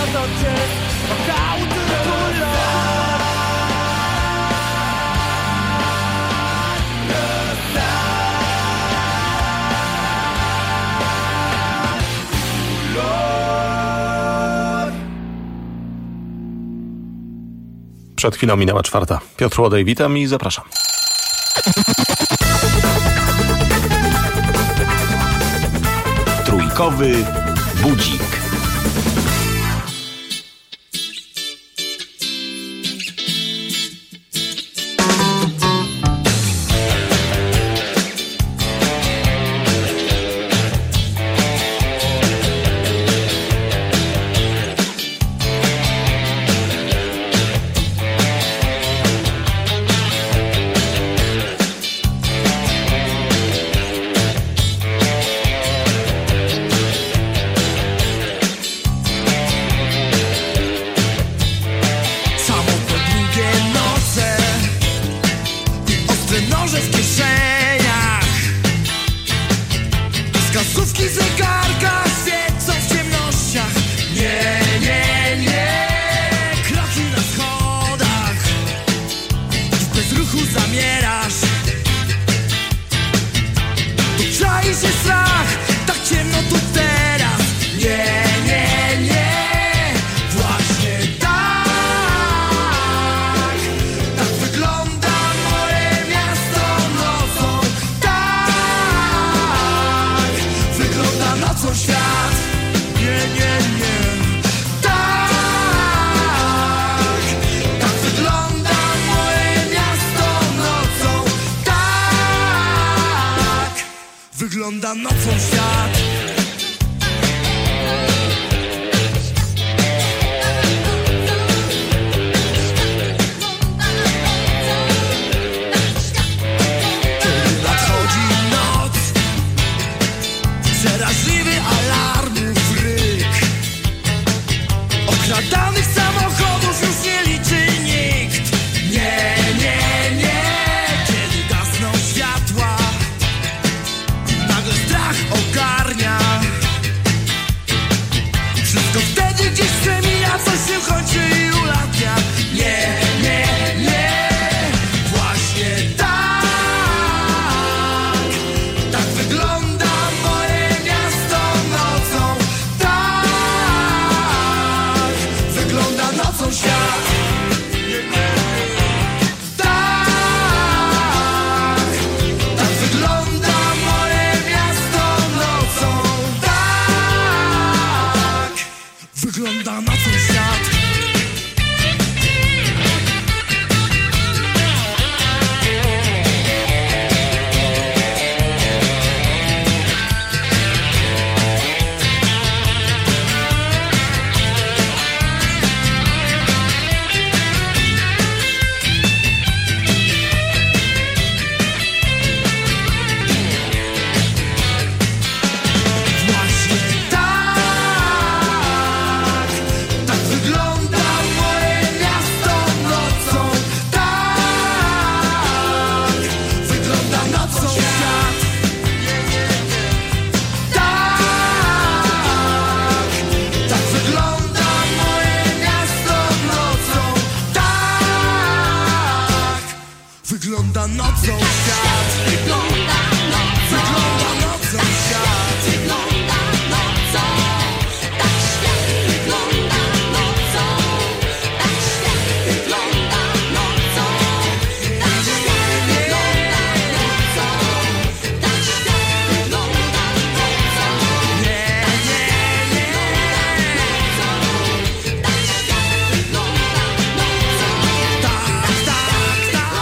noches, how do you love? Przed chwilą minęła 4. Piotr Łodej, witam i zapraszam. Trójkowy budzik. Wygląda nocą świat. Kiedy nadchodzi noc, przeraźliwy alarmów ryk. Okradanych samochodów już nie liczy nikt. Nie, nie, nie. Kiedy gasną światła, nagle strach ogarnia. Wszystko wtedy gdzieś przemija, coś się kończy i ulatnia. Nie, nie, nie. Właśnie tak. Tak wygląda moje miasto nocą. Tak. Wygląda nocą świat. Wygląda na ten świat. Wygląda nocą świat. Wygląda nocą świat. Wygląda nocą. Tak świat wygląda nocą. Tak świat wygląda nocą. Tak świat wygląda nocą. Tak świat wygląda nocą. Nie, nie, nie. Tak świat wygląda nocą. Tak, tak, tak.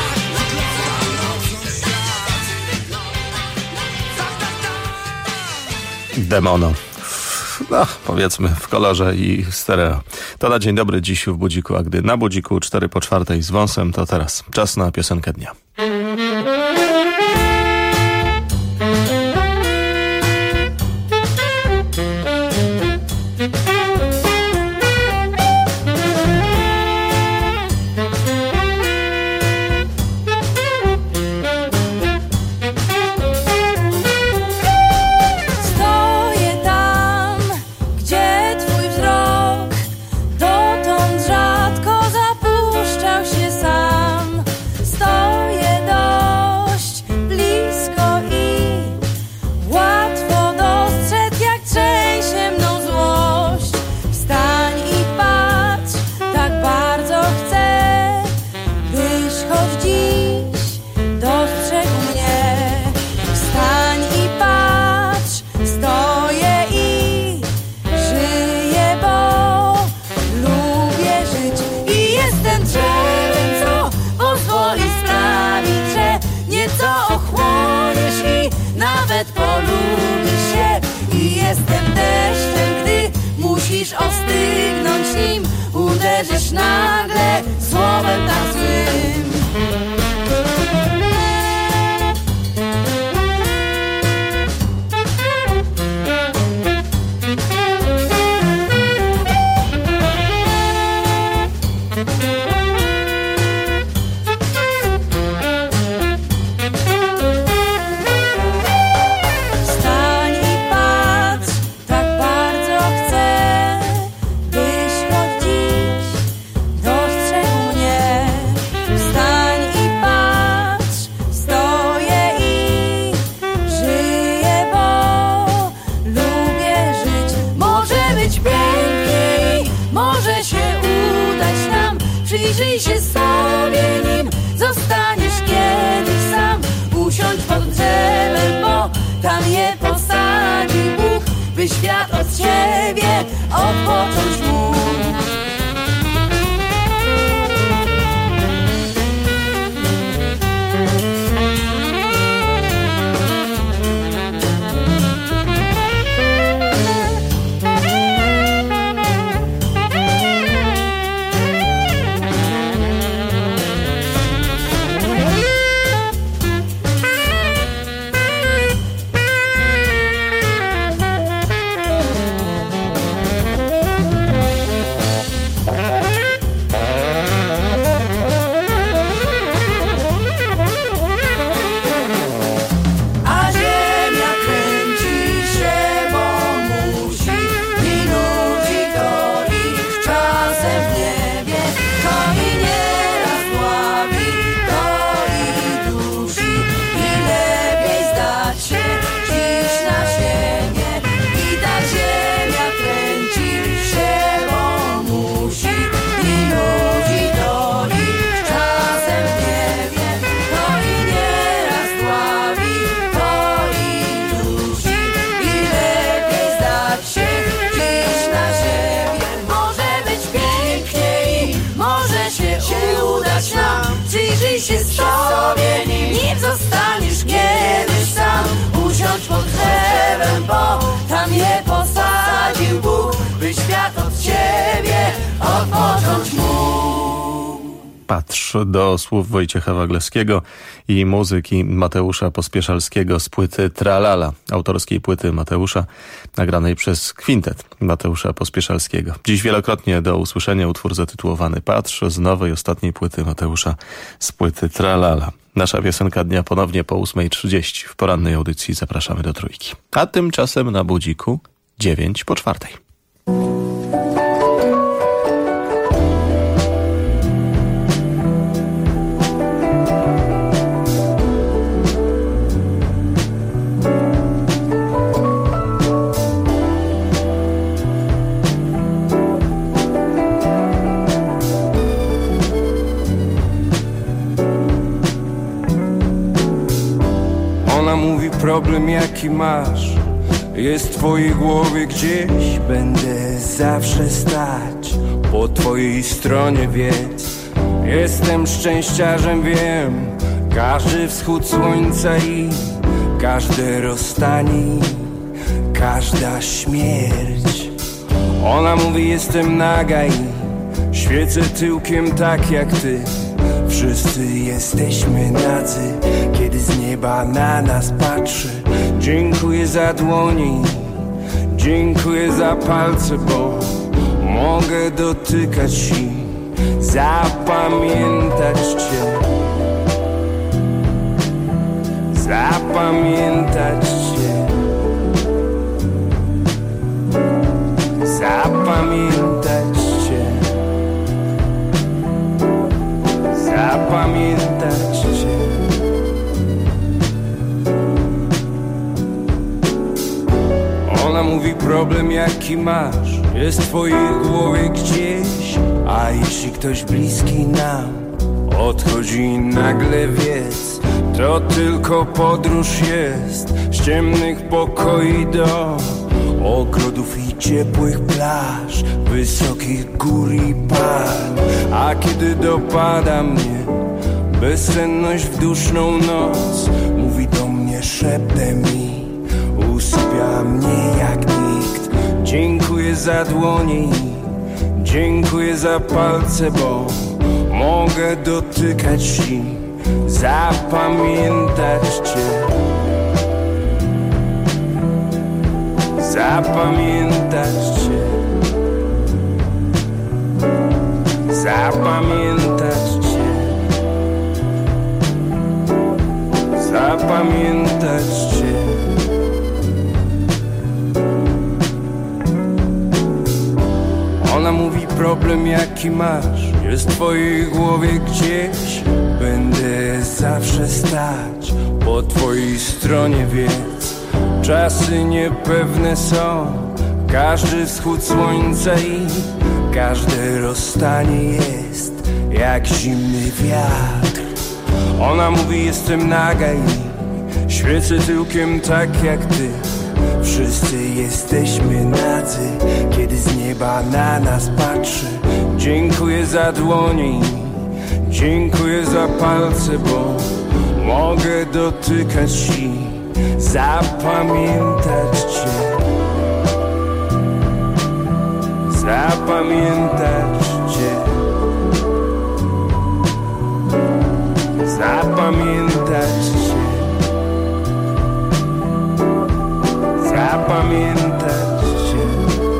Demono. No, powiedzmy w kolorze i stereo. To na dzień dobry dziś w budziku, a gdy na budziku 3:04 z wąsem, to teraz czas na piosenkę dnia. Stoję tam, gdzie twój wzrok deszczem, gdy musisz ostygnąć nim, uderzysz nagle słowem tak złym. Przyjrzyj się sobie nim, zostaniesz kiedyś sam. Usiądź pod drzewem, bo tam je posadził Bóg, by świat od ciebie odpocząć mógł. Przyjrzyj się sobie nim, zostaniesz kiedyś sam. Usiądź pod drzewem, bo tam je posadził Bóg, by świat od ciebie odpocząć mógł. Patrz, do słów Wojciecha Waglewskiego i muzyki Mateusza Pospieszalskiego z płyty Tralala, autorskiej płyty Mateusza, nagranej przez kwintet Mateusza Pospieszalskiego. Dziś wielokrotnie do usłyszenia utwór zatytułowany Patrz z nowej, ostatniej płyty Mateusza z płyty Tralala. Nasza piosenka dnia ponownie po 8:30. W porannej audycji zapraszamy do Trójki. A tymczasem na budziku 3:09. Mówi problem jaki masz jest w twojej głowie gdzieś. Będę zawsze stać po twojej stronie, wiedz. Jestem szczęściarzem, wiem. Każdy wschód słońca i każde rozstanie, każda śmierć. Ona mówi jestem naga i świecę tyłkiem tak jak ty. Wszyscy jesteśmy nadzy, kiedy z nieba na nas patrzy. Dziękuję za dłoni, dziękuję za palce, bo mogę dotykać i zapamiętać cię. Zapamiętać cię. Zapamiętać cię. Zapamiętać cię. Ona mówi problem jaki masz jest w twojej głowie gdzieś. A jeśli ktoś bliski nam odchodzi nagle, wiedz, to tylko podróż jest z ciemnych pokoi do ogrodów i ciepłych plaż, wysokich gór i palm. A kiedy dopada mnie bezsenność w duszną noc, mówi do mnie szeptem i usypia mnie jak nikt. Dziękuję za dłonie, dziękuję za palce, bo mogę dotykać ci, zapamiętać cię, zapamiętać cię, zapamiętać cię, zapamiętać cię. Ona mówi, problem jaki masz jest w twojej głowie gdzieś. Będę zawsze stać po twojej stronie, wiedz. Czasy niepewne są, każdy wschód słońca i każde rozstanie jest jak zimny wiatr. Ona mówi, jestem naga i świecę tyłkiem tak jak ty. Wszyscy jesteśmy nadzy, kiedy z nieba na nas patrzy. Dziękuję za dłonie, dziękuję za palce, bo mogę dotykać ci, zapamiętać cię, zapamiętać cię, zapamiętać cię, zapamiętać cię.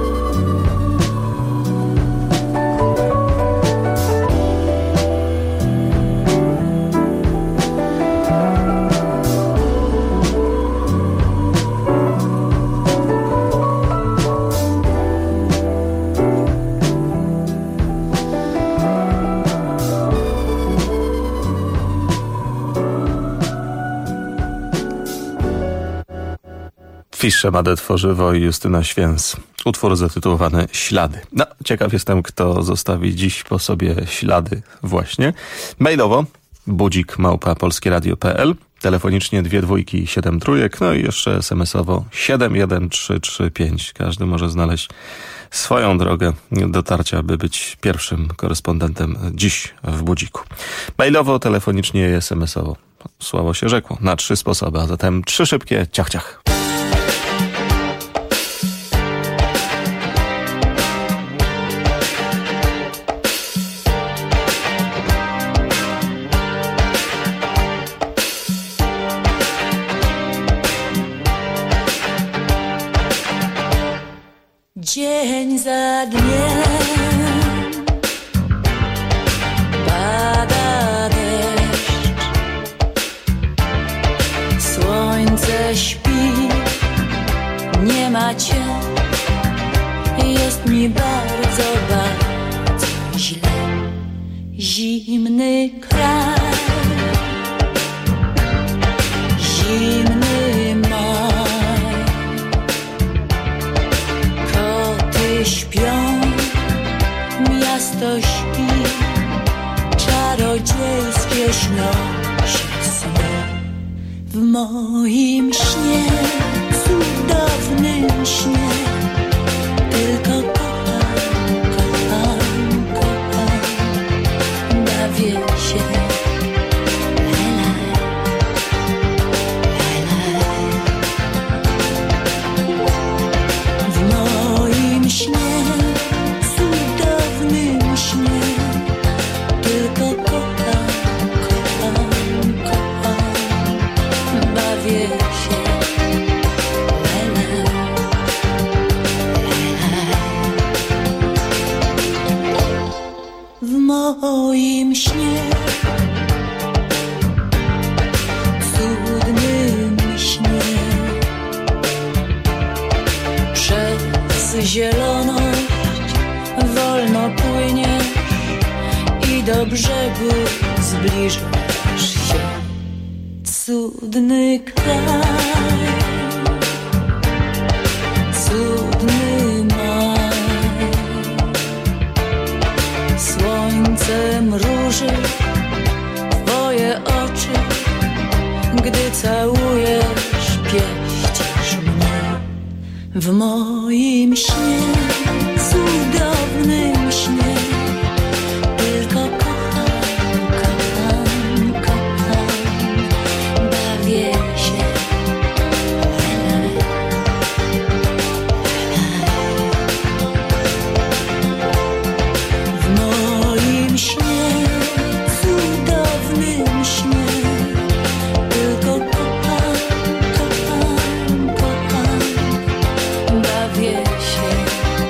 Fiszemade Tworzywo i Justyna Święs. Utwór zatytułowany Ślady. No, ciekaw jestem, kto zostawi dziś po sobie ślady właśnie. Mailowo budzik@polskieradio.pl, telefonicznie 2 dwójki i 7 trójek, no i jeszcze SMS-owo 71335. Każdy może znaleźć swoją drogę dotarcia, by być pierwszym korespondentem dziś w Budziku. Mailowo, telefonicznie i SMS-owo. Sławo się rzekło. Na 3 sposoby, a zatem 3 szybkie ciach ciach. Dzień za dniem pada deszcz, słońce śpi, nie ma cię, jest mi bardzo, bardzo źle. Zimny kraj, zimny maj, koty śpią, miasto śpi, czarodziejskie śnią się sny. W moim śnie, cudownym śnie, tylko kocham, kocham, kocham, bawię się. W moim śnie, cudownym śnie, tylko kocham, kocham, kocham, bawię się. W moim śnie, cudnym śnie, przez zieloność wolno płyniesz i do brzegu zbliżasz się. Cudny kraj, cudny maj, słońce mruży twoje oczy, gdy całujesz, pieścisz mnie. W moim śnie, cudownym śnie, tylko kocham, kocham, kocham, bawię się. bawię się.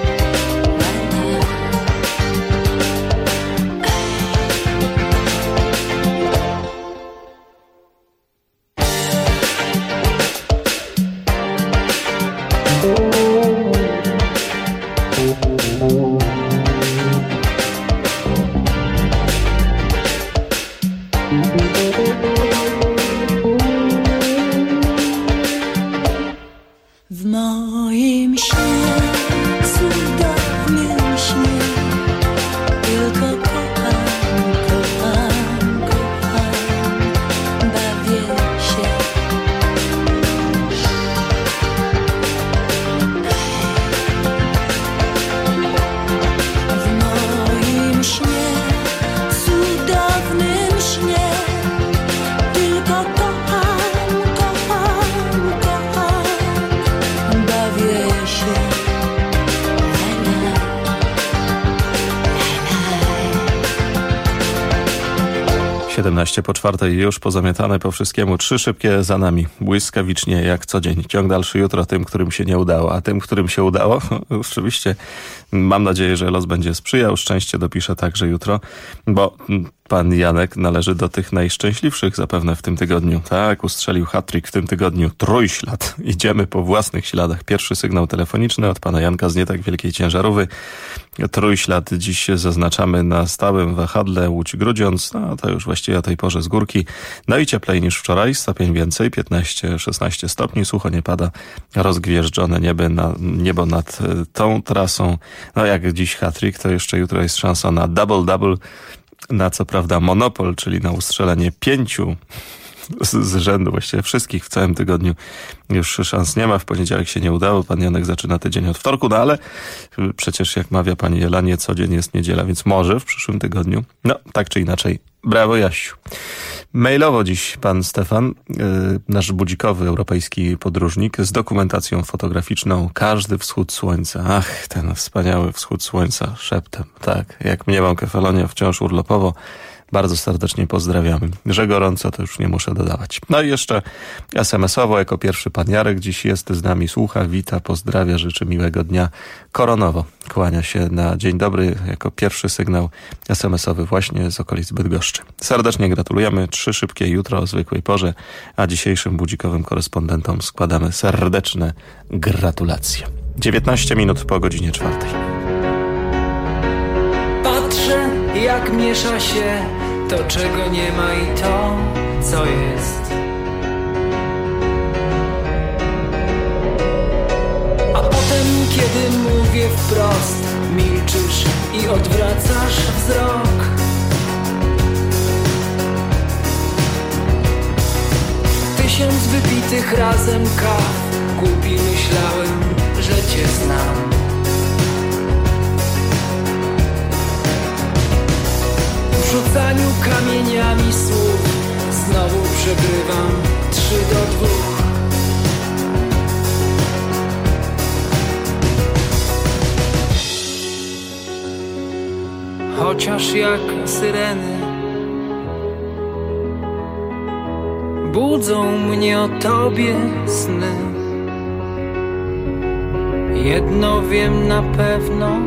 W moim śnie, cudownym śnie, tylko kocham, kocham, kocham, bawię się. W moim śnie, cudownym śnie, tylko kocham, kocham, kocham, bawię się. 7:17 już pozamiatane po wszystkiemu. 3 szybkie za nami. Błyskawicznie jak co dzień. Ciąg dalszy jutro tym, którym się nie udało. A tym, którym się udało, oczywiście mam nadzieję, że los będzie sprzyjał. Szczęście dopiszę także jutro, bo pan Janek należy do tych najszczęśliwszych zapewne w tym tygodniu. Tak, ustrzelił hat-trick w tym tygodniu. Trójślad. Idziemy po własnych śladach. Pierwszy sygnał telefoniczny od pana Janka z nie tak wielkiej ciężarówki. Trójślad dziś zaznaczamy na stałym wahadle Łódź-Grudziądz. No to już właściwie o tej porze z górki. No i cieplej niż wczoraj, stopień więcej, 15-16 stopni. Sucho nie pada, rozgwieżdżone niebo nad tą trasą. No jak dziś hat-trick, to jeszcze jutro jest szansa na double, na co prawda monopol, czyli na ustrzelenie 5 z rzędu, właściwie wszystkich w całym tygodniu już szans nie ma. W poniedziałek się nie udało. Pan Janek zaczyna tydzień od wtorku, no ale przecież jak mawia pani Jelanie, co dzień jest niedziela, więc może w przyszłym tygodniu. No, tak czy inaczej. Brawo, Jasiu. Mailowo dziś pan Stefan, nasz budzikowy europejski podróżnik z dokumentacją fotograficzną Każdy wschód słońca. Ach, ten wspaniały wschód słońca szeptem. Tak, jak mniemam Kefalonia wciąż urlopowo. Bardzo serdecznie pozdrawiamy. Że gorąco to już nie muszę dodawać. No i jeszcze SMS-owo, jako pierwszy pan Jarek dziś jest z nami, słucha, wita, pozdrawia, życzy miłego dnia. Koronowo kłania się na dzień dobry, jako pierwszy sygnał SMS-owy właśnie z okolic Bydgoszczy. Serdecznie gratulujemy, 3 szybkie jutro o zwykłej porze, a dzisiejszym budzikowym korespondentom składamy serdeczne gratulacje. 19 minut po godzinie 4. Patrzę, jak miesza się to, czego nie ma i to, co jest. A potem, kiedy mówię wprost, milczysz i odwracasz wzrok. Tysiąc wypitych razem kaw, głupi myślałem, że cię znam. W rzucaniu kamieniami słów znowu przegrywam 3-2. Chociaż jak syreny budzą mnie o tobie sny. Jedno wiem na pewno,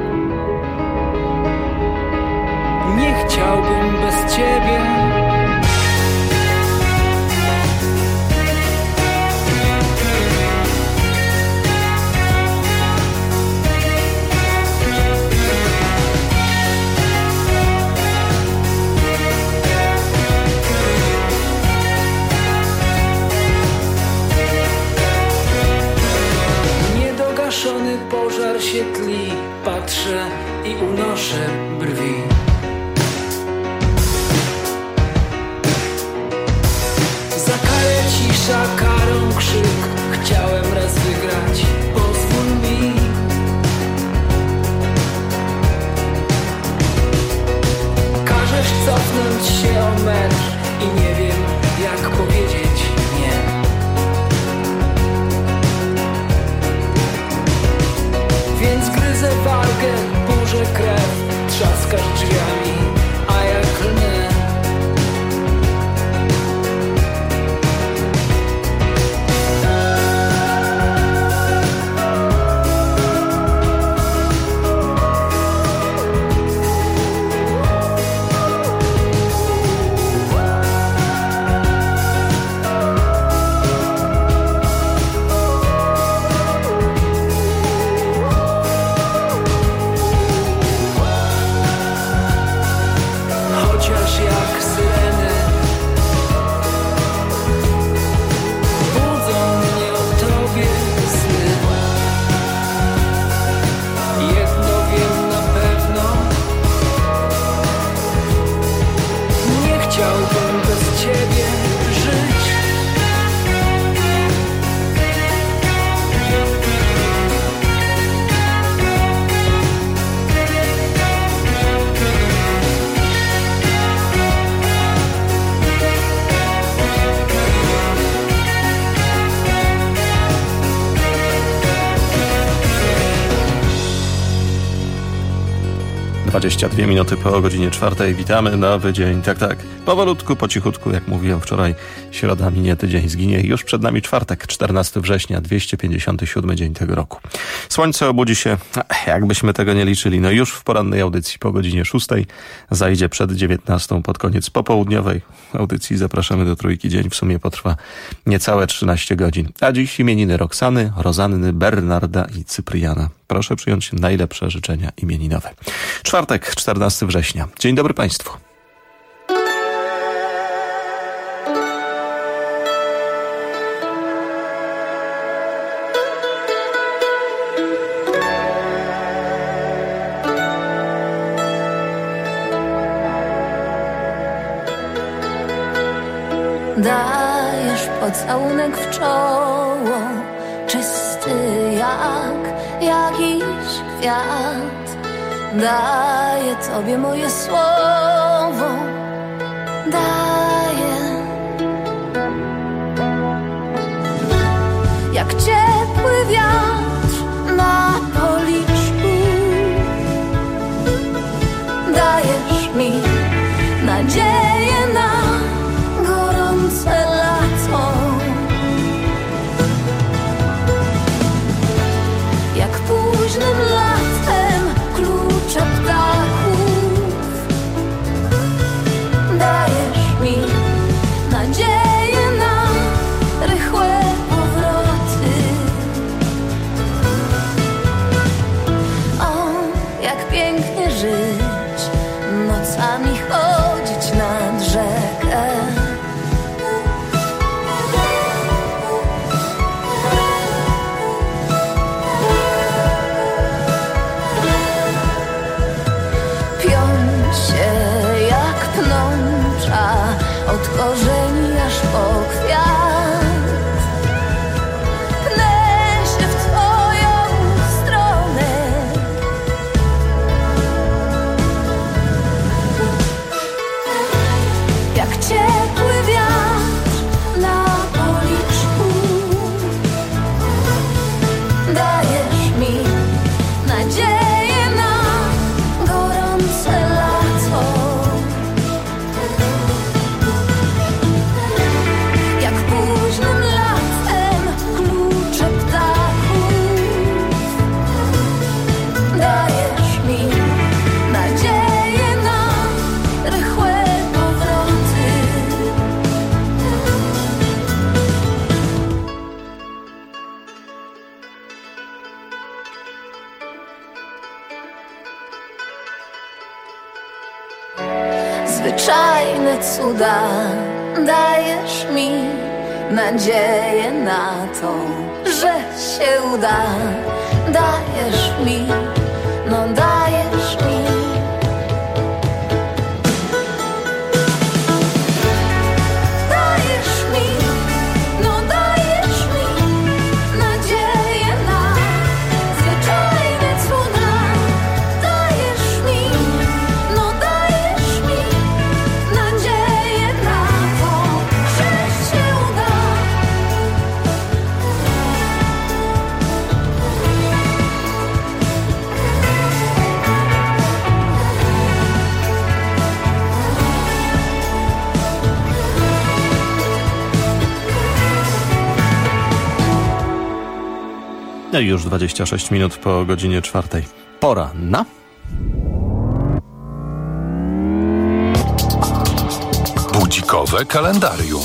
nie chciałbym bez ciebie. Niedogaszony pożar się tli, patrzę i unoszę brwi. Cisza, karą krzyk, chciałem raz wygrać, pozwól mi. Każesz cofnąć się o metr i nie wiem, jak powiedzieć nie. Więc gryzę wargę, burzę krew, trzaskasz drzwiami, a ja klnę. 22 minuty po godzinie 4. Witamy, nowy dzień, tak. Powolutku, po cichutku, jak mówiłem wczoraj, środa minie, tydzień zginie i już przed nami czwartek, 14 września, 257 dzień tego roku. Słońce obudzi się, jakbyśmy tego nie liczyli, no już w porannej audycji po godzinie 6, zajdzie przed 19 pod koniec popołudniowej audycji. Zapraszamy do Trójki. Dzień w sumie potrwa niecałe 13 godzin. A dziś imieniny Roxany, Rozanny, Bernarda i Cypriana. Proszę przyjąć najlepsze życzenia imieninowe. Czwartek, 14 września. Dzień dobry Państwu. Dajesz pocałunek w czoło, czysty jak jakiś kwiat. Daję Tobie moje słowo, daję. Jak ciepły wiatr na policzku, dajesz mi nadzieję na gorące lato. Jak późnym latem klucze ptaków, dajesz mi nadzieję na rychłe powroty. O, jak pięknie żyć, nocami chodzić nad rzekę. Od korzeni aż po kwiat, pnę się w Twoją stronę. Jak ciepły wiatr na policzku, dajesz mi nadzieję na gorące lato. Zwyczajne cuda, dajesz mi nadzieję na to, że się uda. Dajesz mi, no dajesz mi. Dajesz mi, no dajesz mi nadzieję na zwyczajne cuda. Dajesz mi, no dajesz mi nadzieję na to, że się uda. No i już 26 minut po godzinie 4. Pora na... Budzikowe kalendarium.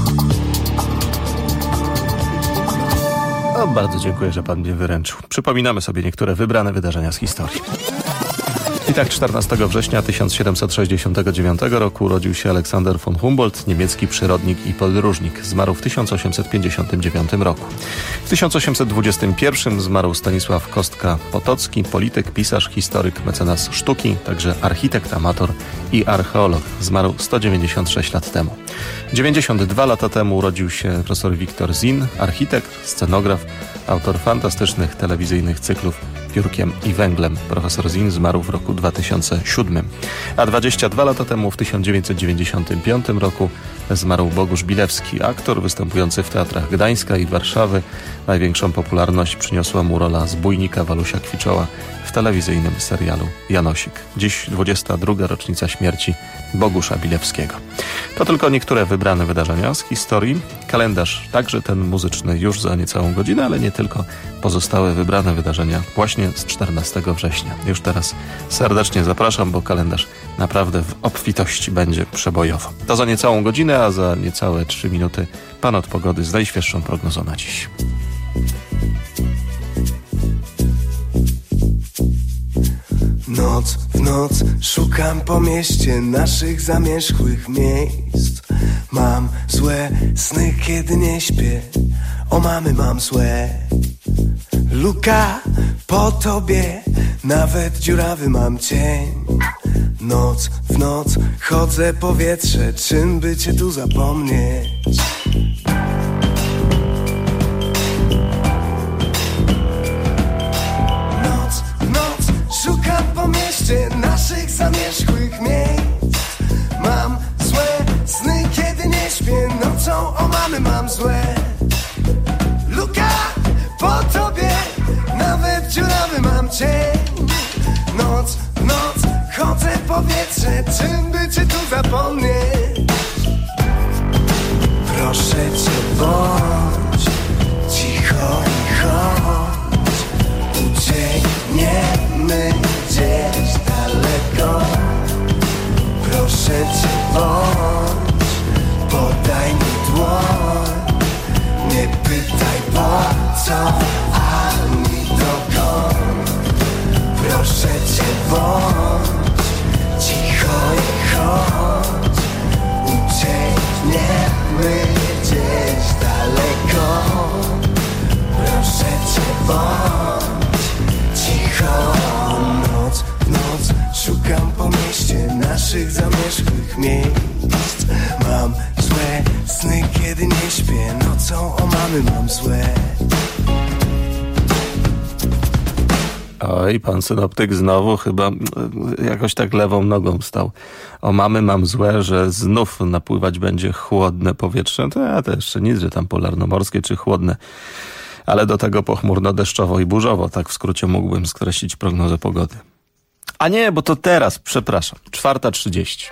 O, bardzo dziękuję, że Pan mnie wyręczył. Przypominamy sobie niektóre wybrane wydarzenia z historii. I tak 14 września 1769 roku urodził się Aleksander von Humboldt, niemiecki przyrodnik i podróżnik. Zmarł w 1859 roku. W 1821 zmarł Stanisław Kostka-Potocki, polityk, pisarz, historyk, mecenas sztuki, także architekt, amator i archeolog. Zmarł 196 lat temu. 92 lata temu urodził się profesor Wiktor Zin, architekt, scenograf, autor fantastycznych telewizyjnych cyklów piórkiem i węglem. Profesor Zin zmarł w roku 2007. A 22 lata temu, w 1995 roku, zmarł Bogusz Bilewski, aktor występujący w teatrach Gdańska i Warszawy. Największą popularność przyniosła mu rola zbójnika Walusia Kwiczoła w telewizyjnym serialu Janosik. Dziś 22. rocznica śmierci Bogusza Bilewskiego. To tylko niektóre wybrane wydarzenia z historii. Kalendarz, także ten muzyczny, już za niecałą godzinę, ale nie tylko. Pozostałe wybrane wydarzenia właśnie z 14 września. Już teraz serdecznie zapraszam, bo kalendarz naprawdę w obfitości będzie przebojowo. To za niecałą godzinę, a za niecałe 3 minuty pan od pogody z najświeższą prognozą na dziś. Noc w noc szukam po mieście naszych zamierzchłych miejsc. Mam złe sny, kiedy nie śpię. O mamy mam złe. Luka po tobie, nawet dziurawy mam cień. Noc w noc chodzę powietrze, czym by cię tu zapomnieć? Noc w noc szukam po mieście naszych zamierzchłych miejsc. Mam złe sny, kiedy nie śpię. Nocą o mamy mam złe. Luka po tobie, nawet dziurawy mam cień. Noc w noc chodzę powietrze, czym by cię tu zapomnieć? Proszę cię, bądź cicho i chodź. Uciekniemy gdzieś daleko. Proszę cię, bądź, podaj mi dłoń. Nie pytaj po co, ani dokąd. Proszę cię, bądź cicho i chodź. Uciekniemy gdzieś daleko. Proszę cię, bądź cicho. Noc w noc szukam po mieście naszych zamierzchłych miejsc. Mam złe sny, kiedy nie śpię. Nocą o mamy mam złe. Oj, pan synoptyk znowu chyba jakoś tak lewą nogą stał. O mamy mam złe, że znów napływać będzie chłodne powietrze. To jeszcze nic, że tam polarnomorskie czy chłodne. Ale do tego pochmurno, deszczowo i burzowo. Tak w skrócie mógłbym skreślić prognozę pogody. A nie, bo to teraz, przepraszam. 4:30.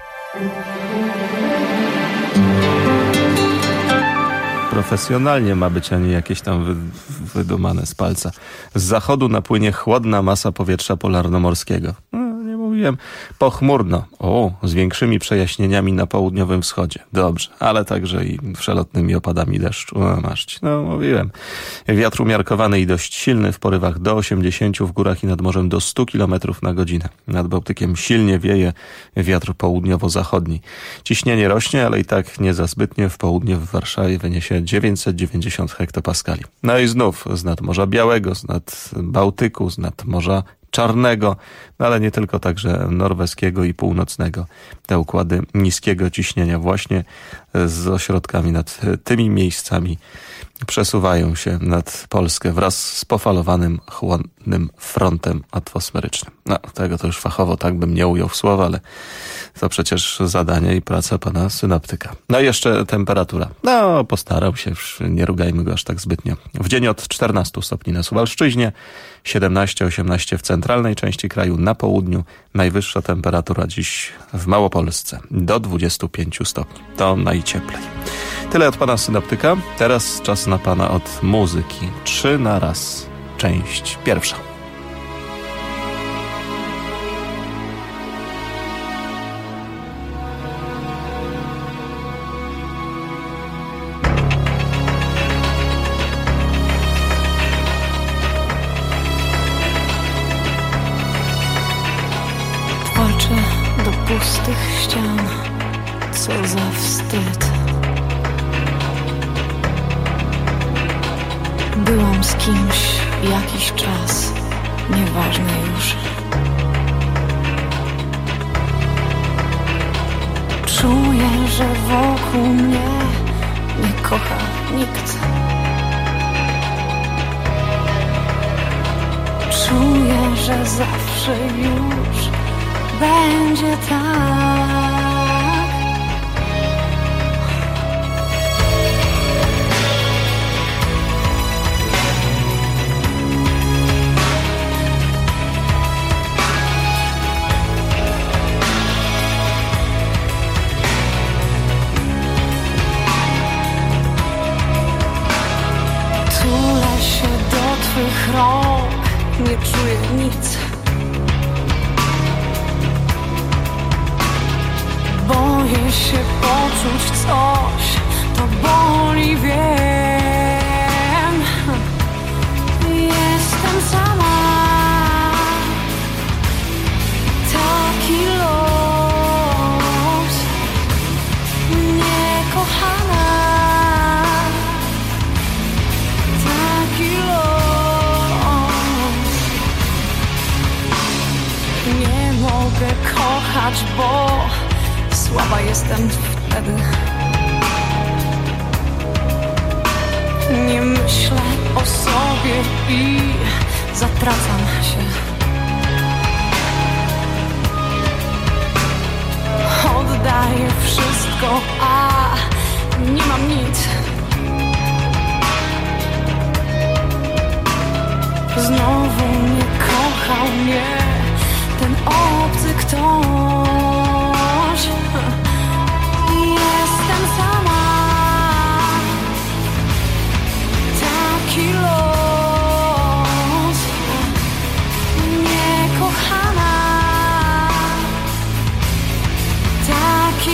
Profesjonalnie ma być, a nie jakieś tam wydumane z palca. Z zachodu napłynie chłodna masa powietrza polarnomorskiego. Nie mówiłem. Pochmurno. Z większymi przejaśnieniami na południowym wschodzie. Dobrze, ale także i przelotnymi opadami deszczu. Mówiłem. Wiatr umiarkowany i dość silny w porywach do 80, w górach i nad morzem do 100 km na godzinę. Nad Bałtykiem silnie wieje wiatr południowo-zachodni. Ciśnienie rośnie, ale i tak nie za zbytnie. W południe w Warszawie wyniesie 990 hektopaskali. No i znów z nad Morza Białego, z nad Bałtyku, z nad Morza Czarnego, ale nie tylko, także norweskiego i północnego. Te układy niskiego ciśnienia właśnie z ośrodkami nad tymi miejscami przesuwają się nad Polskę wraz z pofalowanym, chłodnym frontem atmosferycznym. Tego to już fachowo tak bym nie ujął w słowa, ale to przecież zadanie i praca pana synoptyka. I jeszcze temperatura. Postarał się, już nie rugajmy go aż tak zbytnio. W dzień od 14 stopni na Suwalszczyźnie, 17-18 w centralnej części kraju, na południu. Najwyższa temperatura dziś w Małopolsce do 25 stopni. To najcieplej. Tyle od pana synoptyka. Teraz czas na pana od muzyki. 3 na raz. Część pierwsza. Płaczę do pustych ścian. Co za wstyd. Byłam z kimś jakiś czas, nieważne już. Czuję, że wokół mnie nie kocha nikt. Czuję, że zawsze już będzie tak. Tulę się do twych rąk, nie czuję nic. Boję się poczuć coś, to boli, wiem. Jestem sama, taki los, niekochana, taki los. Nie mogę kochać, bo słaba jestem wtedy. Nie myślę o sobie i zatracam się. Oddaję wszystko, a nie mam nic. Znowu nie kochał mnie ten obcy ktoś. Jestem sama, taki los, niekochana, taki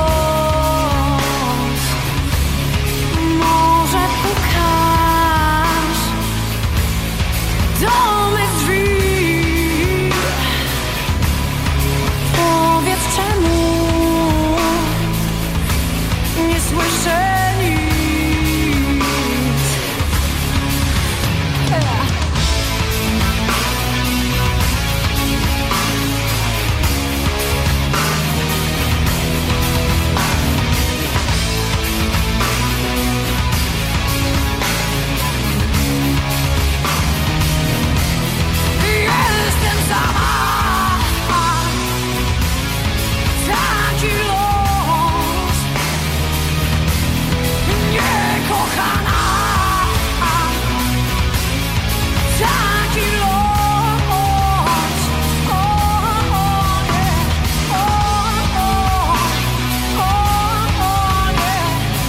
los. Może pukasz do mych drzwi. Powiedz, czemu nie słyszę nic. Jestem sama, taki los, niekochana, taki los. O nie, o nie,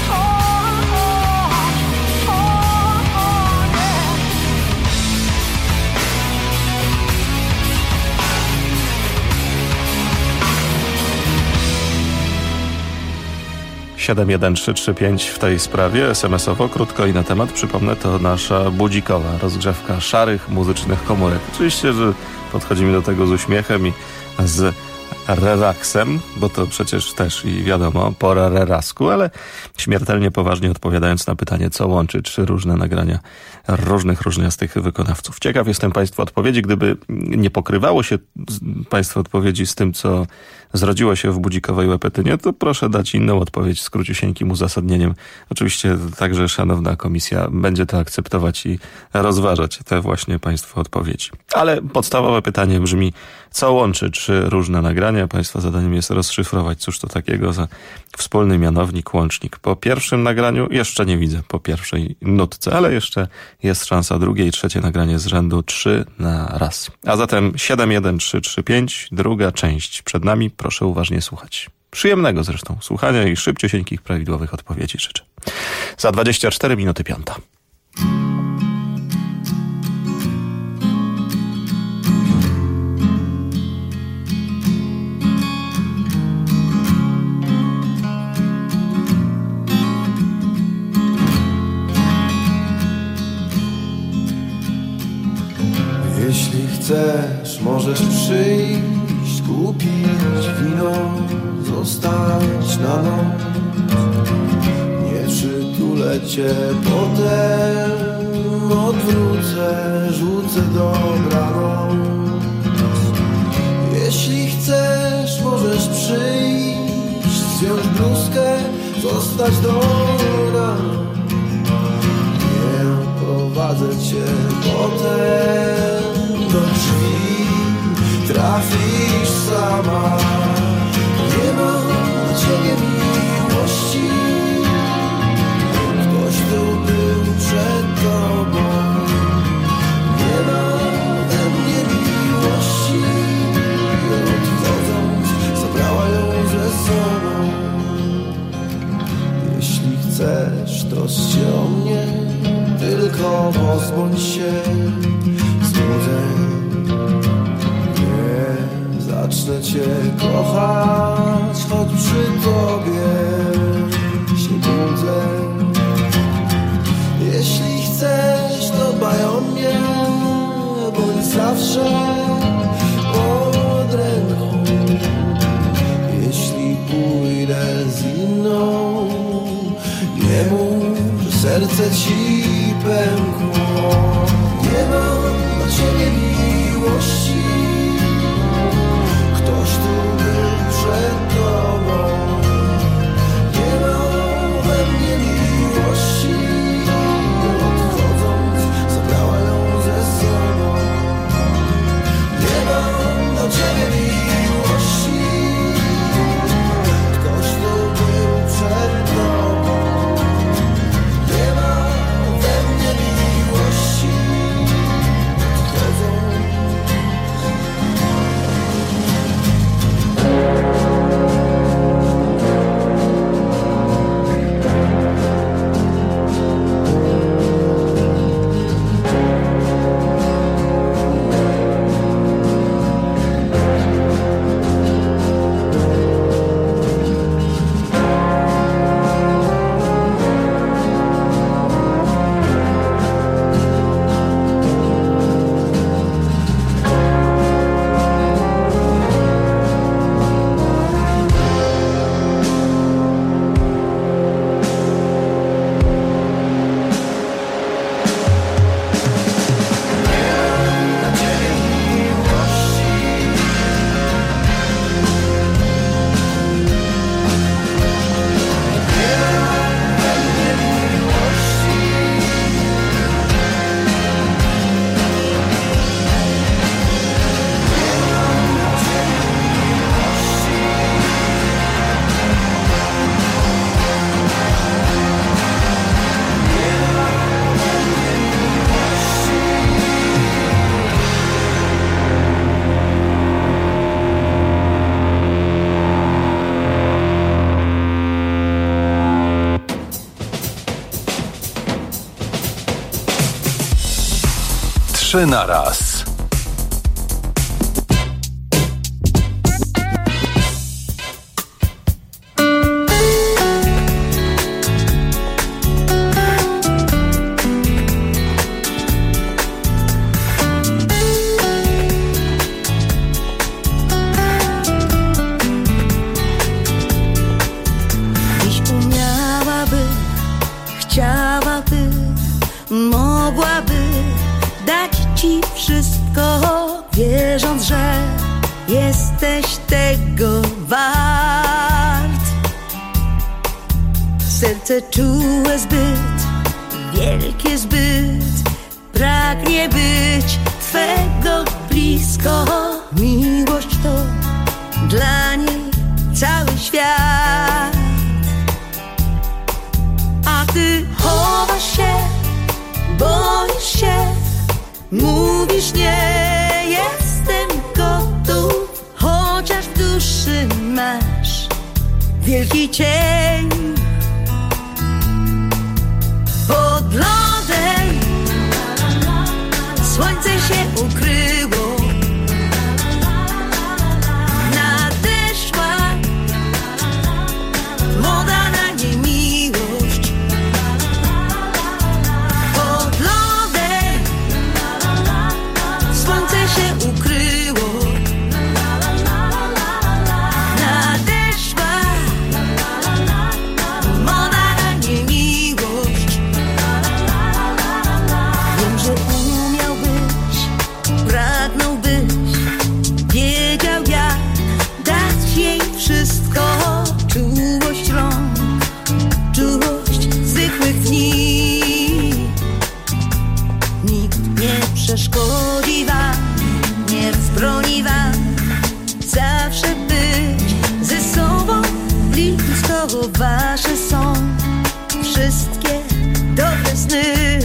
nie. 71335 w tej sprawie, SMS-owo, krótko i na temat. Przypomnę, to nasza budzikowa rozgrzewka szarych muzycznych komórek. Oczywiście, że podchodzimy do tego z uśmiechem i z relaksem, bo to przecież też i wiadomo, pora rerasku, ale śmiertelnie poważnie odpowiadając na pytanie, co łączy trzy różne nagrania różniastych wykonawców. Ciekaw jestem Państwa odpowiedzi. Gdyby nie pokrywało się Państwa odpowiedzi z tym, co zrodziło się w budzikowej łepetynie, to proszę dać inną odpowiedź z króciusieńkim uzasadnieniem. Oczywiście także szanowna komisja będzie to akceptować i rozważać te właśnie Państwa odpowiedzi. Ale podstawowe pytanie brzmi, co łączy trzy różne nagrania? Państwa zadaniem jest rozszyfrować, cóż to takiego za wspólny mianownik, łącznik. Po pierwszym nagraniu jeszcze nie widzę, po pierwszej nutce, ale jeszcze jest szansa drugie i trzecie nagranie z rzędu 3 na raz. A zatem 71335, druga część przed nami. Proszę uważnie słuchać. Przyjemnego zresztą słuchania i szybciusieńkich, prawidłowych odpowiedzi życzę. Za 24 minuty 5. Jeśli chcesz, możesz przyjść, kupić wino, zostać na noc. Nie przytulę cię, potem odwrócę, rzucę dobranoc. Jeśli chcesz, możesz przyjść, zdjąć bluzkę, zostać do rana. Nie prowadzę cię potem do trafisz sama. Nie ma dla ciebie miłości, ktoś tu był przed tobą. Nie ma we mnie miłości, odchodząc zabrała ją ze sobą. Jeśli chcesz, to ściągnie, tylko pozbądź się złudzeń. Nie zacznę cię kochać, choć przy tobie się budzę. Jeśli chcesz, to dbaj o mnie, bądź zawsze pod ręką. Jeśli pójdę z inną, nie mów, że serce ci pękło. Nie mam dla ciebie miłości, ktoś tu był przed tobą. Nie ma we mnie miłości, odchodząc zabrała ją ze sobą. Nie mam dla ciebie miłości, ktoś tu był przed tobą. Nie ma we mnie miłości, odchodząc. Trzy na raz. Dziś umiałaby, chciałaby, mogłaby dać ci wszystko, wierząc, że jesteś tego wart. Serce czułe zbyt, wielkie zbyt, pragnie być twego blisko. Miłość to dla niej cały świat, a ty chowasz się, boisz się, mówisz nie, jestem gotów, chociaż w duszy masz wielki cień. Pod lodem słońce się ukryło, nadeszła moda na niemiłość. Pod lodem słońce się ukryło, nadeszła to wasze są wszystkie dobre sny.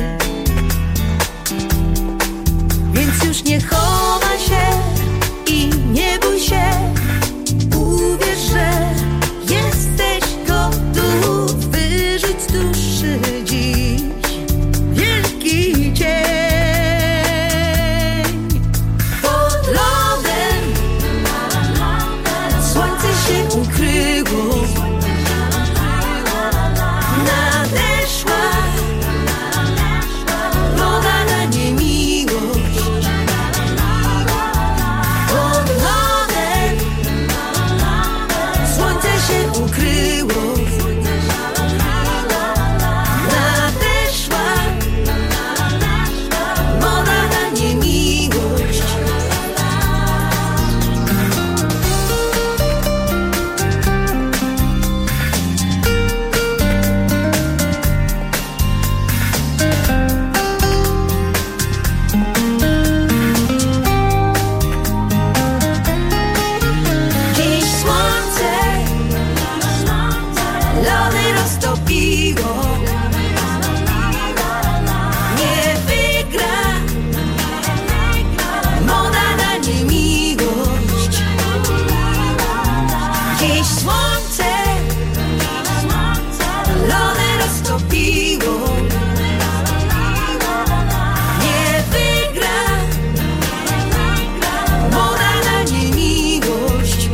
Więc już nie chowaj się i nie bój się. Uwierz, że jesteś gotów wyżyć z duszy dziś wielki dzień. Pod lodem słońce się ukryło. Nadeszła woda na niemiłość. Pod lodem słońce się ukryło. Nadeszła woda na niemiłość. Dziś słońce lody roztopiło. Nie wygra moda na niemiłość. Dziś słońce lody roztopiło. Nie wygra moda na niemiłość.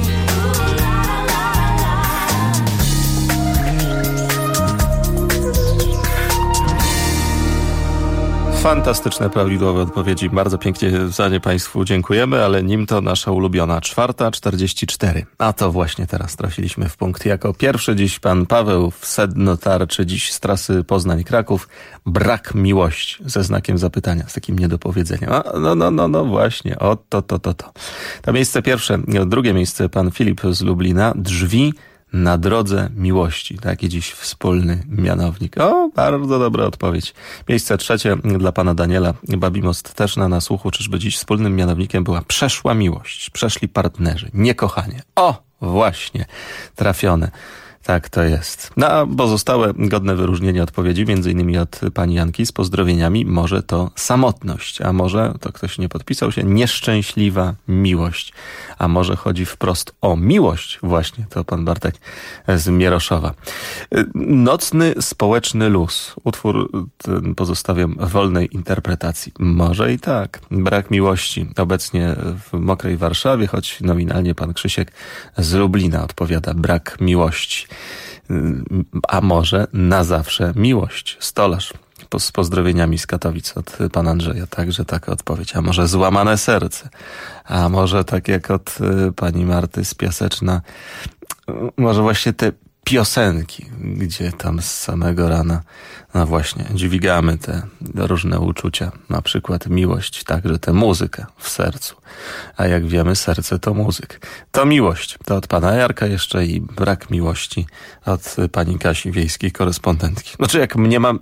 Fantastyczne, prawidłowe odpowiedzi. Bardzo pięknie za nie Państwu dziękujemy, ale nim to nasza ulubiona 4:44. A to właśnie teraz trafiliśmy w punkt. Jako pierwszy dziś pan Paweł w sedno tarczy, dziś z trasy Poznań-Kraków. Brak miłości, ze znakiem zapytania, z takim niedopowiedzeniem. No właśnie, o to. To miejsce pierwsze. Drugie miejsce pan Filip z Lublina. Drzwi na drodze miłości. Taki dziś wspólny mianownik. O, bardzo dobra odpowiedź. Miejsce trzecie dla pana Daniela. Babimost też na nasłuchu. Czyżby dziś wspólnym mianownikiem była przeszła miłość, przeszli partnerzy, niekochanie. O, właśnie, trafione. Tak to jest. No a pozostałe godne wyróżnienia odpowiedzi, między innymi od pani Janki z pozdrowieniami, może to samotność, a może, to ktoś nie podpisał się, nieszczęśliwa miłość, a może chodzi wprost o miłość, właśnie to pan Bartek z Mieroszowa. Nocny społeczny luz. Utwór ten pozostawiam wolnej interpretacji. Może i tak. Brak miłości. Obecnie w mokrej Warszawie, choć nominalnie pan Krzysiek z Lublina odpowiada brak miłości. A może na zawsze miłość. Stolarz z pozdrowieniami z Katowic od pana Andrzeja. Także taka odpowiedź. A może złamane serce. A może tak jak od pani Marty z Piaseczna. Może właśnie te piosenki, gdzie tam z samego rana, no właśnie, dźwigamy te różne uczucia, na przykład miłość, także tę muzykę w sercu. A jak wiemy, serce to muzyk. To miłość, to od pana Jarka jeszcze i brak miłości od pani Kasi, wiejskiej korespondentki. Znaczy jak mnie mam...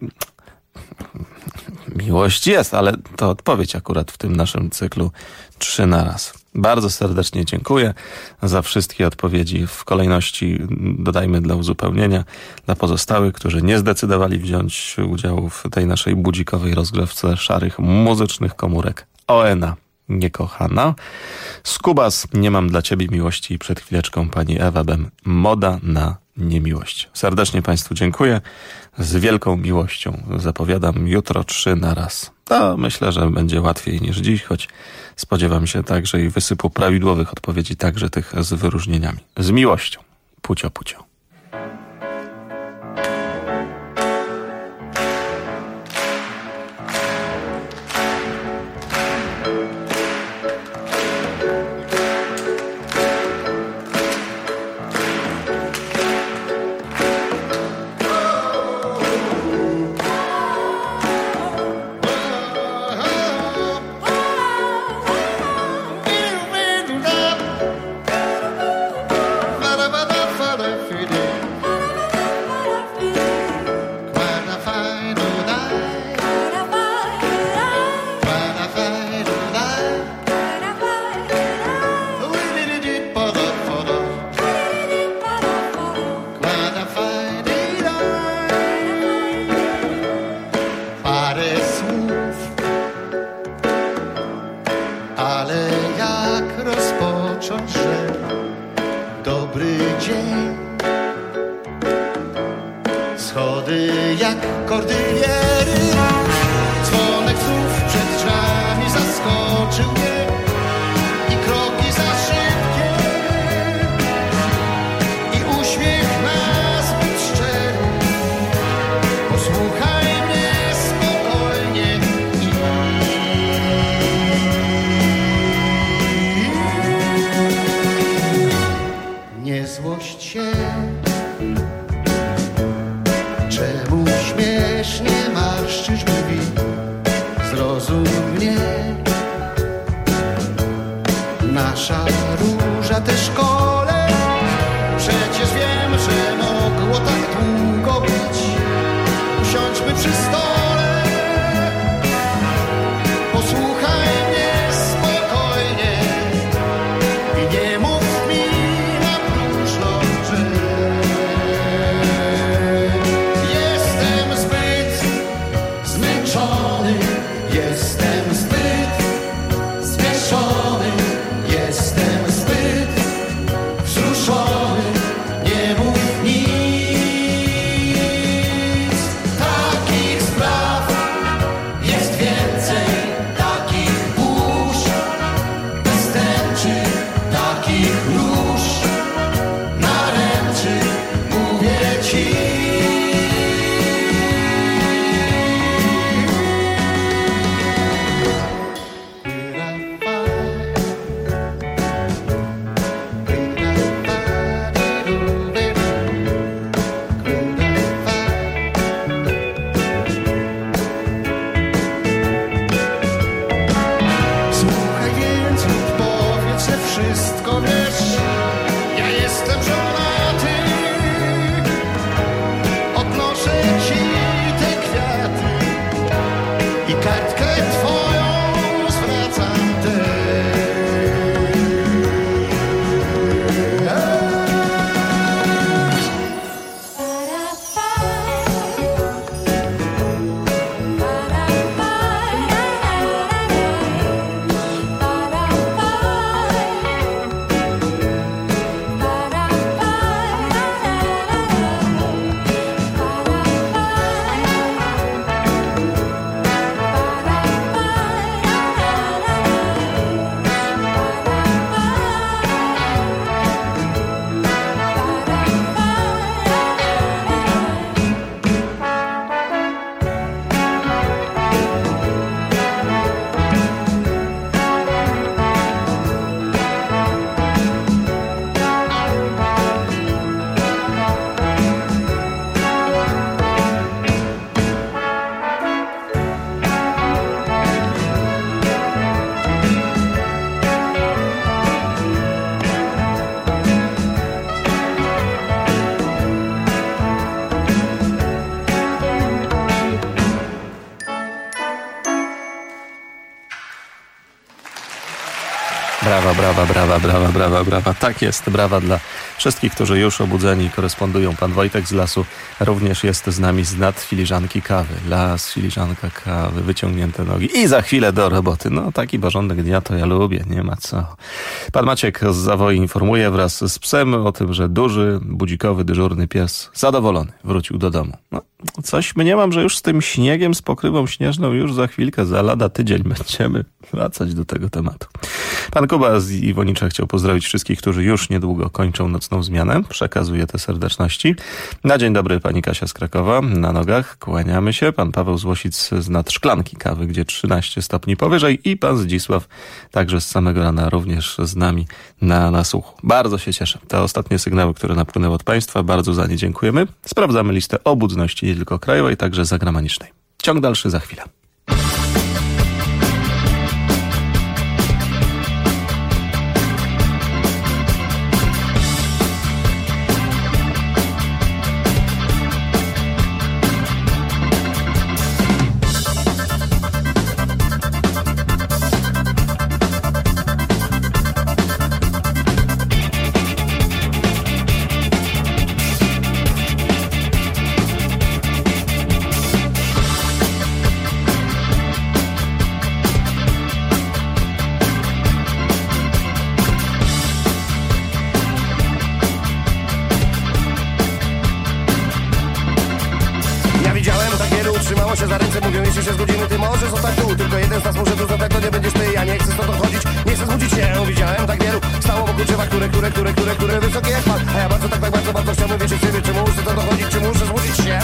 Miłość jest, ale to odpowiedź akurat w tym naszym cyklu 3 na raz. Bardzo serdecznie dziękuję za wszystkie odpowiedzi. W kolejności dodajmy dla uzupełnienia dla pozostałych, którzy nie zdecydowali wziąć udziału w tej naszej budzikowej rozgrywce szarych muzycznych komórek. Oena, niekochana. Skubas, nie mam dla ciebie miłości i przed chwileczką pani Ewa Bem, moda na niemiłość. Serdecznie Państwu dziękuję. Z wielką miłością zapowiadam jutro 3 na raz. To myślę, że będzie łatwiej niż dziś, choć spodziewam się także i wysypu prawidłowych odpowiedzi, także tych z wyróżnieniami. Z miłością. Pucio, pucio. Ba-da-ba-da-ba-da-ba-da. jak rozpocząć, że dobry dzień. Schody jak kordyliery, dzwonek znów przed drzwiami zaskoczył mnie i kroki za szybkie i uśmiech nazbyt szczery. Posłuchaj mnie spokojnie i nie złość się. Czemu śmiesznie marszczysz brwi? Zrozum mnie. Nasza róża te szkole, przecież wiem, że mogło tak długo być. Usiądźmy przy stole, posłuchaj mnie spokojnie i nie mów mi na próżno, że jestem zbyt zmęczony, jestem zbyt zwieszony, jestem zbyt wzruszony, nie mów nic. Takich spraw jest więcej, takich burz, bez tęczy, takich róż, naręczy, mówię ci. Słuchaj więc lub powiedz, że wszystko wiesz. Ja jestem żonaty, odnoszę ci te kwiaty i kartkę twoją zwracam też. Brawa. Tak jest, brawa dla wszystkich, którzy już obudzeni korespondują. Pan Wojtek z lasu również jest z nami z nad filiżanki kawy. Las, filiżanka kawy, wyciągnięte nogi i za chwilę do roboty. No taki porządek dnia to ja lubię, nie ma co. Pan Maciek z Zawoi informuje wraz z psem o tym, że duży, budzikowy, dyżurny pies zadowolony wrócił do domu. No, coś mniemam, że już z tym śniegiem, z pokrywą śnieżną już za chwilkę, za lada tydzień będziemy wracać do tego tematu. Pan Kuba z Iwonicza chciał pozdrowić wszystkich, którzy już niedługo kończą nocną zmianę. Przekazuje te serdeczności. Na dzień dobry pani Kasia z Krakowa. Na nogach kłaniamy się. Pan Paweł z Łosic z nad Szklanki Kawy, gdzie 13 stopni powyżej. I pan Zdzisław także z samego rana również z nami na słuchu. Bardzo się cieszę. Te ostatnie sygnały, które napłynęły od państwa, bardzo za nie dziękujemy. Sprawdzamy listę obudności nie tylko krajowej, także zagranicznej. Ciąg dalszy za chwilę. tak wielu stało wokół drzewa, które wysokie jak pan. A ja bardzo bardzo chciałbym wiedzieć ciebie, czy muszę to dochodzić, czy muszę zmusić się.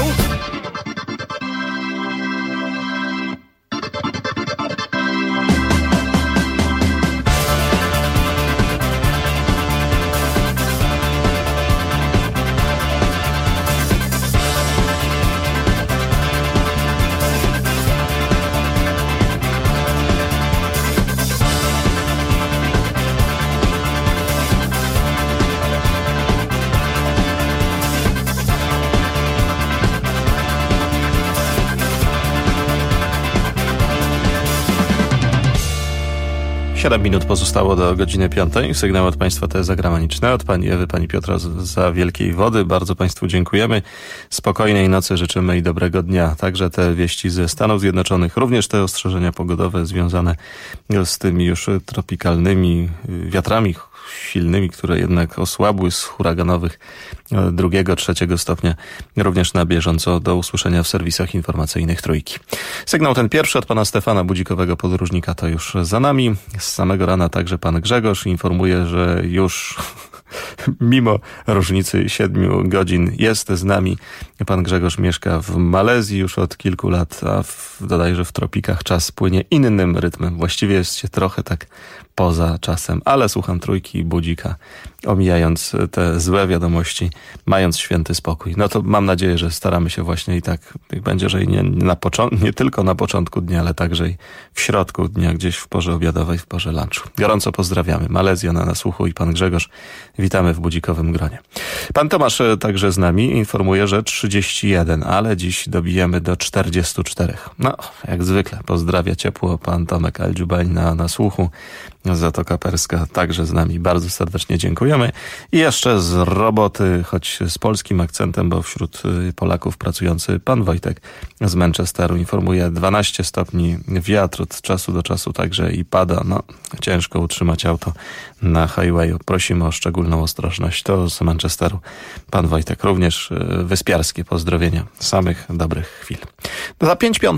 Siedem minut pozostało do godziny 5. Sygnał od Państwa to jest zagraniczne. Od Pani Ewy, Pani Piotra za Wielkiej Wody. Bardzo Państwu dziękujemy. Spokojnej nocy życzymy i dobrego dnia. Także te wieści ze Stanów Zjednoczonych, również te ostrzeżenia pogodowe związane z tymi już tropikalnymi wiatrami silnymi, które jednak osłabły z huraganowych 2-3 stopnia, również na bieżąco do usłyszenia w serwisach informacyjnych Trójki. Sygnał ten pierwszy od pana Stefana, budzikowego podróżnika, to już za nami. Z samego rana także pan Grzegorz informuje, że już mimo różnicy 7 godzin jest z nami. Pan Grzegorz mieszka w Malezji już od kilku lat, a dodaje, że w tropikach czas płynie innym rytmem. Właściwie jest się trochę tak poza czasem, ale słucham Trójki i budzika, omijając te złe wiadomości, mając święty spokój. No to mam nadzieję, że staramy się właśnie i tak będzie, że nie tylko na początku dnia, ale także i w środku dnia, gdzieś w porze obiadowej, w porze lunchu. Gorąco pozdrawiamy. Malezja na słuchu i pan Grzegorz. Witamy w budzikowym gronie. Pan Tomasz także z nami informuje, że 31, ale dziś dobijemy do 44. No, jak zwykle pozdrawia ciepło pan Tomek Al-Dżubani na słuchu. Zatoka Perska także z nami. Bardzo serdecznie dziękujemy. I jeszcze z roboty, choć z polskim akcentem, bo wśród Polaków pracujący pan Wojtek z Manchesteru informuje 12 stopni, wiatr od czasu do czasu także i pada. No, ciężko utrzymać auto na highwayu. Prosimy o szczególną ostrożność. To z Manchesteru pan Wojtek. Również wyspiarskie pozdrowienia. Samych dobrych chwil. Za 5:05.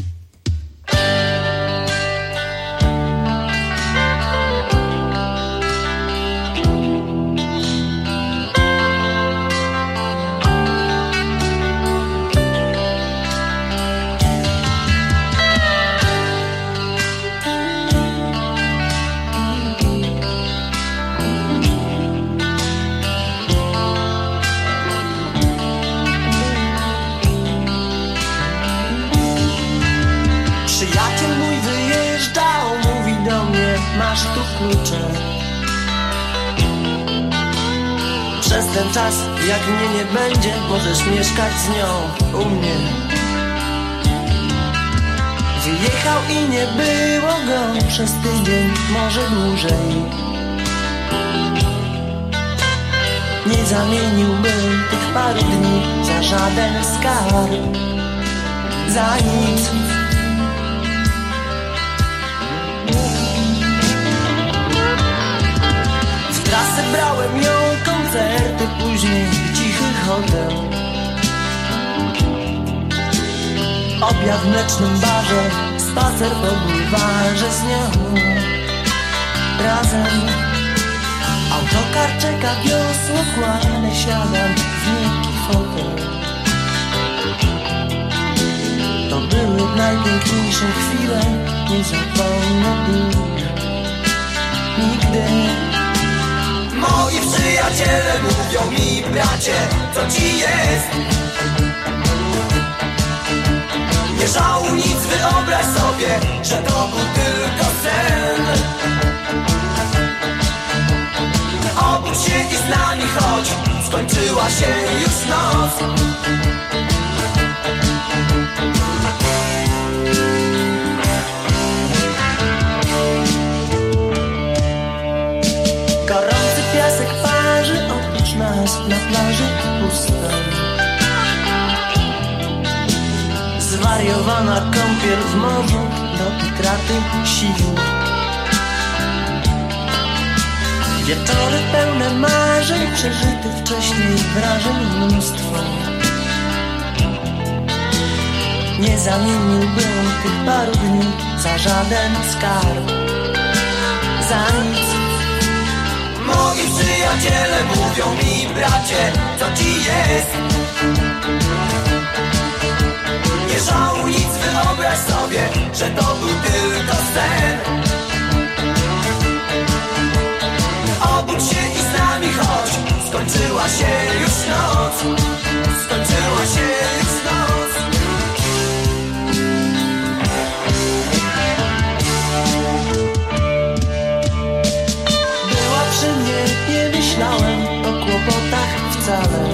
Przyjaciel mój wyjeżdżał, mówi do mnie, masz tu klucze. Przez ten czas, jak mnie nie będzie, możesz mieszkać z nią u mnie. Wyjechał i nie było go przez tydzień, może dłużej. Nie zamieniłbym tych paru dni za żaden skarb, za nic. W trasę brałem ją, koncerty, później cichy hotel. Obiad w mlecznym barze, spacer po bulwarze z nią razem. Autokar czeka, wiosło kładę, siadam w miękki fotel. To były najpiękniejsze chwile, nie zapomnę ich nigdy. Moi przyjaciele mówią mi, bracie, co ci jest? Nie żałuj nic, wyobraź sobie, że to był tylko sen. Obudź się i z nami chodź, skończyła się już noc. Gorący piasek parzy, oprócz nas na plaży pusto. Zwariowana kąpiel w morzu, do utraty sił. Wieczory pełne marzeń, przeżytych wcześniej wrażeń mnóstwo. Nie zamieniłbym tych paru dni za żaden skarb, za nic. przyjaciele mówią mi, bracie, co ci jest? Nie żałuj nic, wyobraź sobie, że to był tylko sen. Obudź się i z nami chodź, skończyła się już noc. Skończyła się już noc. Była przy mnie, nie myślałem o kłopotach wcale.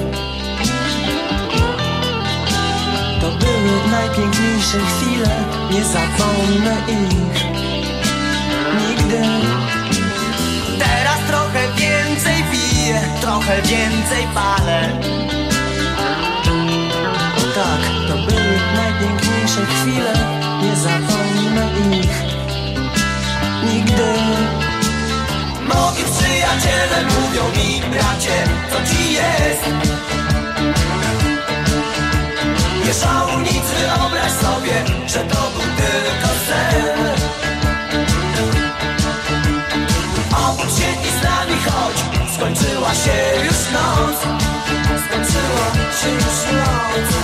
To były najpiękniejsze chwile, nie zapomnę ich nigdy. Teraz trochę więcej piję, trochę więcej palę. Tak, to były najpiękniejsze chwile, nie zapomnę ich nigdy. Moi przyjaciele mówią mi, bracie, co ci jest? Nie żałuj nic, wyobraź sobie, że to był tylko sen. Obudź się i z nami chodź, skończyła się już noc. Skończyła się już noc.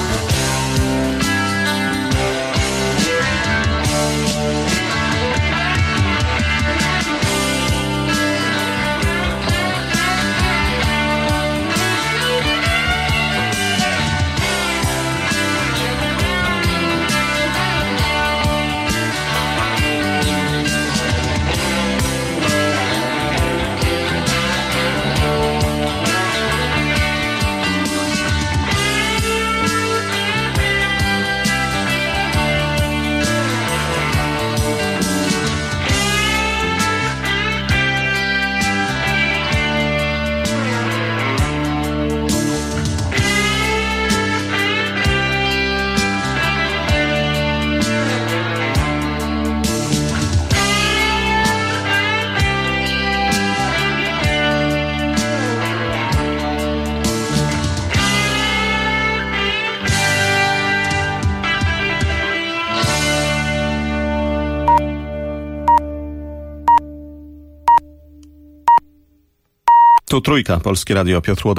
Tu Trójka, Polskie Radio, Piotr Łodowski.